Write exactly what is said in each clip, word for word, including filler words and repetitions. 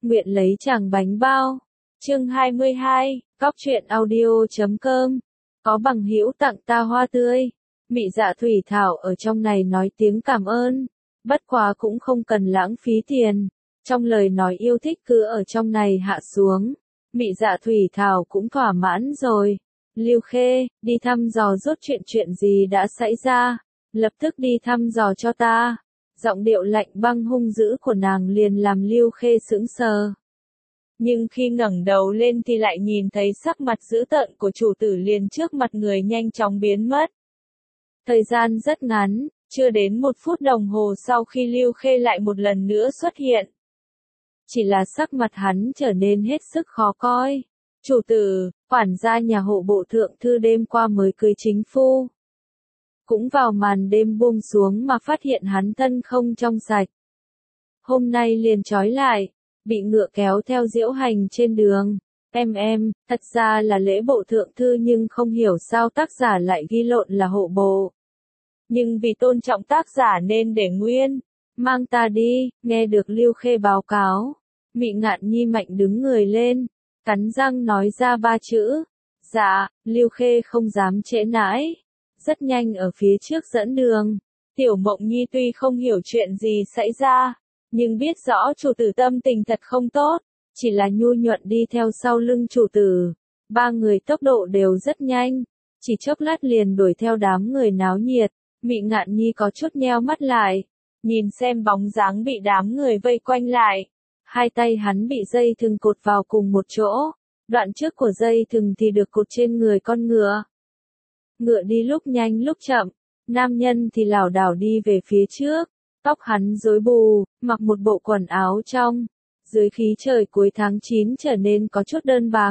nguyện lấy chàng bánh bao. Chương hai mươi hai, Cóc truyện audio chấm com. Có bằng hữu tặng ta hoa tươi. Mị Dạ Thủy Thảo ở trong này nói tiếng cảm ơn, bất quá cũng không cần lãng phí tiền. Trong lời nói yêu thích cứ ở trong này hạ xuống, Mị Dạ Thủy Thảo cũng thỏa mãn rồi. Lưu Khê, đi thăm dò rốt chuyện chuyện gì đã xảy ra, lập tức đi thăm dò cho ta. Giọng điệu lạnh băng hung dữ của nàng liền làm Lưu Khê sững sờ. Nhưng khi ngẩng đầu lên thì lại nhìn thấy sắc mặt dữ tợn của chủ tử liền trước mặt người nhanh chóng biến mất. Thời gian rất ngắn, chưa đến một phút đồng hồ sau khi Lưu Khê lại một lần nữa xuất hiện. Chỉ là sắc mặt hắn trở nên hết sức khó coi. Chủ tử, quản gia nhà hộ bộ thượng thư đêm qua mới cưới chính phu. Cũng vào màn đêm buông xuống mà phát hiện hắn thân không trong sạch. Hôm nay liền trói lại, bị ngựa kéo theo diễu hành trên đường. Em em, thật ra là lễ bộ thượng thư nhưng không hiểu sao tác giả lại ghi lộn là hộ bộ. Nhưng vì tôn trọng tác giả nên để nguyên. Mang ta đi, nghe được Lưu Khê báo cáo. Mị Ngạn Nhi mạnh đứng người lên, cắn răng nói ra ba chữ. Dạ, Lưu Khê không dám trễ nãi. Rất nhanh ở phía trước dẫn đường. Tiểu Mộng Nhi tuy không hiểu chuyện gì xảy ra, nhưng biết rõ chủ tử tâm tình thật không tốt, chỉ là nhu nhuận đi theo sau lưng chủ tử. Ba người tốc độ đều rất nhanh, chỉ chốc lát liền đuổi theo đám người náo nhiệt. Mị Ngạn Nhi có chút nheo mắt lại, nhìn xem bóng dáng bị đám người vây quanh lại. Hai tay hắn bị dây thừng cột vào cùng một chỗ, đoạn trước của dây thừng thì được cột trên người con ngựa. Ngựa đi lúc nhanh lúc chậm, nam nhân thì lảo đảo đi về phía trước, tóc hắn rối bù, mặc một bộ quần áo trong, dưới khí trời cuối tháng chín trở nên có chút đơn bạc.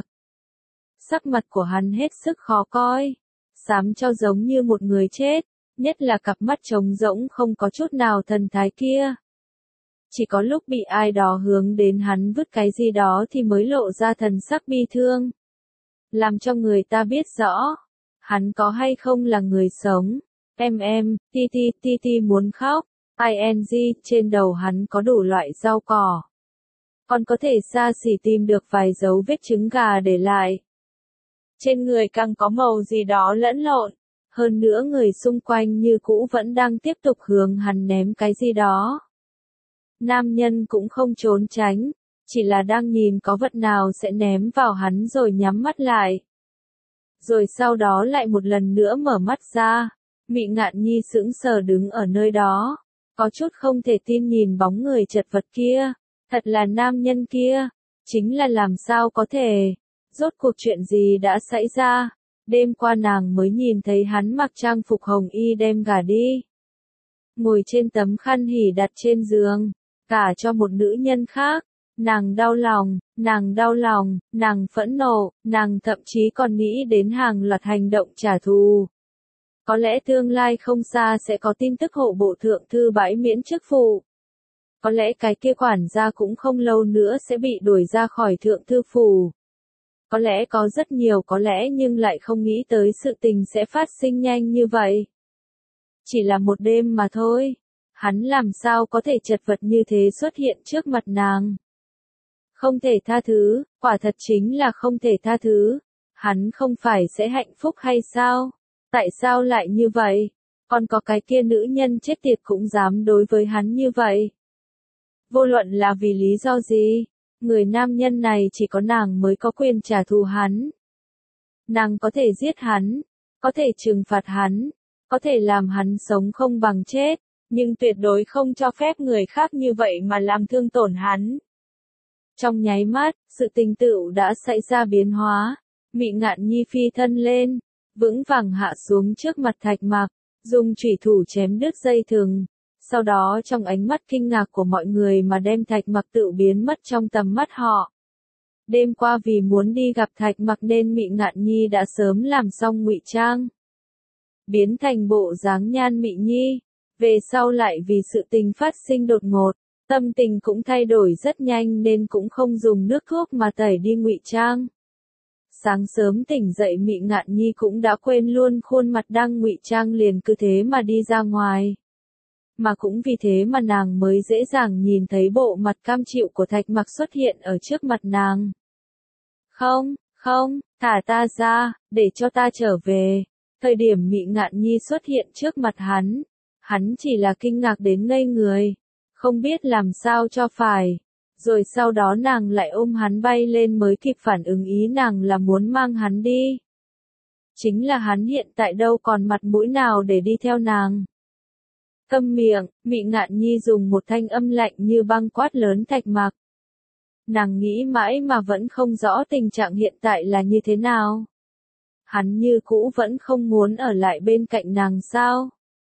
Sắc mặt của hắn hết sức khó coi, xám cho giống như một người chết, nhất là cặp mắt trống rỗng không có chút nào thần thái kia. Chỉ có lúc bị ai đó hướng đến hắn vứt cái gì đó thì mới lộ ra thần sắc bi thương. Làm cho người ta biết rõ, hắn có hay không là người sống. Em em, ti ti ti ti muốn khóc. ing, trên đầu hắn có đủ loại rau cỏ. Còn có thể xa xỉ tìm được vài dấu vết trứng gà để lại. Trên người càng có màu gì đó lẫn lộn. Hơn nữa người xung quanh như cũ vẫn đang tiếp tục hướng hắn ném cái gì đó. Nam nhân cũng không trốn tránh, chỉ là đang nhìn có vật nào sẽ ném vào hắn rồi nhắm mắt lại. Rồi sau đó lại một lần nữa mở mắt ra. Mị Ngạn Nhi sững sờ đứng ở nơi đó, có chút không thể tin nhìn bóng người chật vật kia. Thật là nam nhân kia, chính là làm sao có thể, rốt cuộc chuyện gì đã xảy ra. Đêm qua nàng mới nhìn thấy hắn mặc trang phục hồng y đem gả đi. Ngồi trên tấm khăn hỉ đặt trên giường, gả cho một nữ nhân khác. Nàng đau lòng, nàng đau lòng, nàng phẫn nộ, nàng thậm chí còn nghĩ đến hàng loạt hành động trả thù. Có lẽ tương lai không xa sẽ có tin tức hộ bộ thượng thư bãi miễn chức vụ. Có lẽ cái kia quản gia cũng không lâu nữa sẽ bị đuổi ra khỏi thượng thư phủ. Có lẽ có rất nhiều có lẽ nhưng lại không nghĩ tới sự tình sẽ phát sinh nhanh như vậy. Chỉ là một đêm mà thôi, hắn làm sao có thể chật vật như thế xuất hiện trước mặt nàng. Không thể tha thứ, quả thật chính là không thể tha thứ. Hắn không phải sẽ hạnh phúc hay sao? Tại sao lại như vậy? Còn có cái kia nữ nhân chết tiệt cũng dám đối với hắn như vậy. Vô luận là vì lý do gì, người nam nhân này chỉ có nàng mới có quyền trả thù hắn. Nàng có thể giết hắn, có thể trừng phạt hắn, có thể làm hắn sống không bằng chết, nhưng tuyệt đối không cho phép người khác như vậy mà làm thương tổn hắn. Trong nháy mắt, sự tình tựu đã xảy ra biến hóa. Mị Ngạn Nhi phi thân lên, vững vàng hạ xuống trước mặt Thạch Mặc, dùng chủy thủ chém đứt dây thừng. Sau đó trong ánh mắt kinh ngạc của mọi người mà đem Thạch Mặc tự biến mất trong tầm mắt họ. Đêm qua vì muốn đi gặp Thạch Mặc nên Mị Ngạn Nhi đã sớm làm xong ngụy trang, biến thành bộ dáng Nhan Mị Nhi. Về sau lại vì sự tình phát sinh đột ngột, tâm tình cũng thay đổi rất nhanh nên cũng không dùng nước thuốc mà tẩy đi ngụy trang. Sáng sớm tỉnh dậy Mị Ngạn Nhi cũng đã quên luôn khuôn mặt đang ngụy trang liền cứ thế mà đi ra ngoài. Mà cũng vì thế mà nàng mới dễ dàng nhìn thấy bộ mặt cam chịu của Thạch Mặc xuất hiện ở trước mặt nàng. Không, không, thả ta ra, để cho ta trở về. Thời điểm Mị Ngạn Nhi xuất hiện trước mặt hắn, hắn chỉ là kinh ngạc đến ngây người, không biết làm sao cho phải. Rồi sau đó nàng lại ôm hắn bay lên mới kịp phản ứng ý nàng là muốn mang hắn đi. Chính là hắn hiện tại đâu còn mặt mũi nào để đi theo nàng. Câm miệng, Mị Ngạn Nhi dùng một thanh âm lạnh như băng quát lớn Thạch Mặc. Nàng nghĩ mãi mà vẫn không rõ tình trạng hiện tại là như thế nào. Hắn như cũ vẫn không muốn ở lại bên cạnh nàng sao?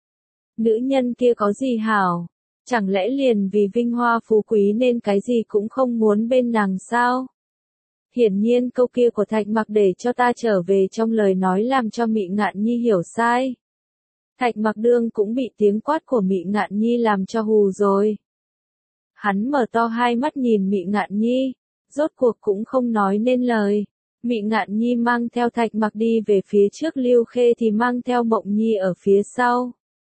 Nữ nhân kia có gì hảo? Chẳng lẽ liền vì vinh hoa phú quý nên cái gì cũng không muốn bên nàng sao? Hiển nhiên câu kia của Thạch Mặc để cho ta trở về trong lời nói làm cho Mị Ngạn Nhi hiểu sai. Thạch Mặc đương cũng bị tiếng quát của Mị Ngạn Nhi làm cho hù rồi. Hắn mở to hai mắt nhìn Mị Ngạn Nhi, rốt cuộc cũng không nói nên lời. Mị Ngạn Nhi mang theo Thạch Mặc đi về phía trước, Lưu Khê thì mang theo Mộng Nhi ở phía sau.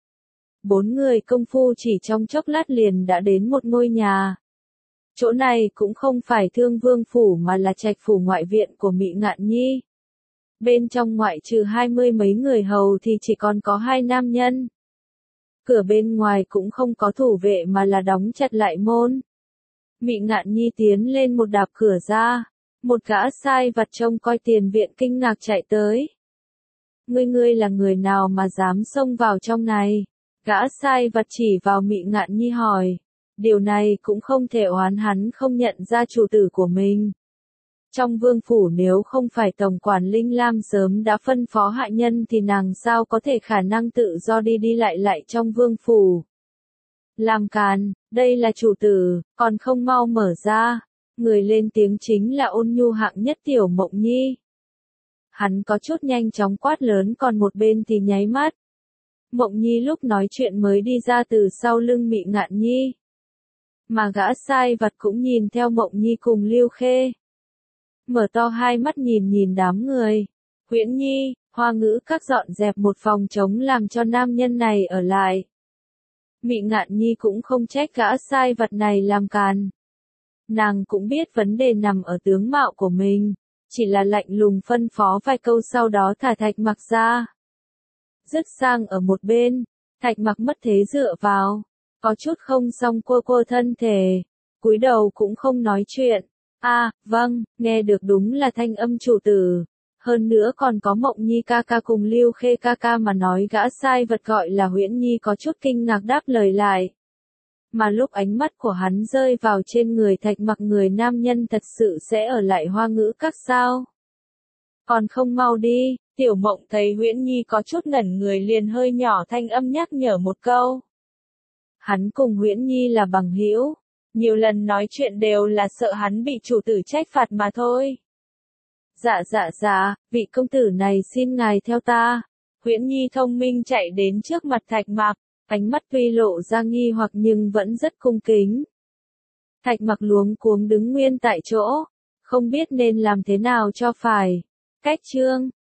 Bốn người công phu chỉ trong chốc lát liền đã đến một ngôi nhà. Chỗ này cũng không phải Thương Vương phủ mà là trạch phủ ngoại viện của Mị Ngạn Nhi. Bên trong ngoại trừ hai mươi mấy người hầu thì chỉ còn có hai nam nhân. Cửa bên ngoài cũng không có thủ vệ mà là đóng chặt lại môn. Mị Ngạn Nhi tiến lên một đạp cửa ra, một gã sai vặt trông coi tiền viện kinh ngạc chạy tới. Ngươi ngươi là người nào mà dám xông vào trong này? Gã sai vặt chỉ vào Mị Ngạn Nhi hỏi. Điều này cũng không thể oán hắn không nhận ra chủ tử của mình. Trong vương phủ nếu không phải tổng quản Linh Lam sớm đã phân phó hạ nhân thì nàng sao có thể khả năng tự do đi đi lại lại trong vương phủ. Làm càn, đây là chủ tử, còn không mau mở ra. Người lên tiếng chính là ôn nhu hạng nhất Tiểu Mộng Nhi. Hắn có chút nhanh chóng quát lớn, còn một bên thì nháy mắt. Mộng Nhi lúc nói chuyện mới đi ra từ sau lưng Mị Ngạn Nhi. Mà gã sai vặt cũng nhìn theo Mộng Nhi cùng Lưu Khê. Mở to hai mắt nhìn nhìn đám người. Huyễn Nhi, Hoa Ngữ các dọn dẹp một phòng trống làm cho nam nhân này ở lại. Mị Ngạn Nhi cũng không trách gã sai vặt này làm càn. Nàng cũng biết vấn đề nằm ở tướng mạo của mình, chỉ là lạnh lùng phân phó vài câu sau đó thả Thạch Mặc ra. Dứt sang ở một bên, Thạch Mặc mất thế dựa vào, có chút không xong cua cua thân thể, cúi đầu cũng không nói chuyện. A, à, vâng, nghe được đúng là thanh âm chủ tử. Hơn nữa còn có Mộng Nhi ca ca cùng Lưu Khê ca ca mà nói gã sai vật gọi là Huyễn Nhi có chút kinh ngạc đáp lời lại. Mà lúc ánh mắt của hắn rơi vào trên người Thạch Mặc, người nam nhân thật sự sẽ ở lại Hoa Ngữ các sao? Còn không mau đi. Tiểu Mộng thấy Huyễn Nhi có chút ngẩn người liền hơi nhỏ thanh âm nhắc nhở một câu. Hắn cùng Huyễn Nhi là bằng hữu, nhiều lần nói chuyện đều là sợ hắn bị chủ tử trách phạt mà thôi. Dạ dạ dạ, vị công tử này xin ngài theo ta. Huyễn Nhi thông minh chạy đến trước mặt Thạch Mặc, ánh mắt tuy lộ ra nghi hoặc nhưng vẫn rất cung kính. Thạch Mặc luống cuống đứng nguyên tại chỗ, không biết nên làm thế nào cho phải. Cách chương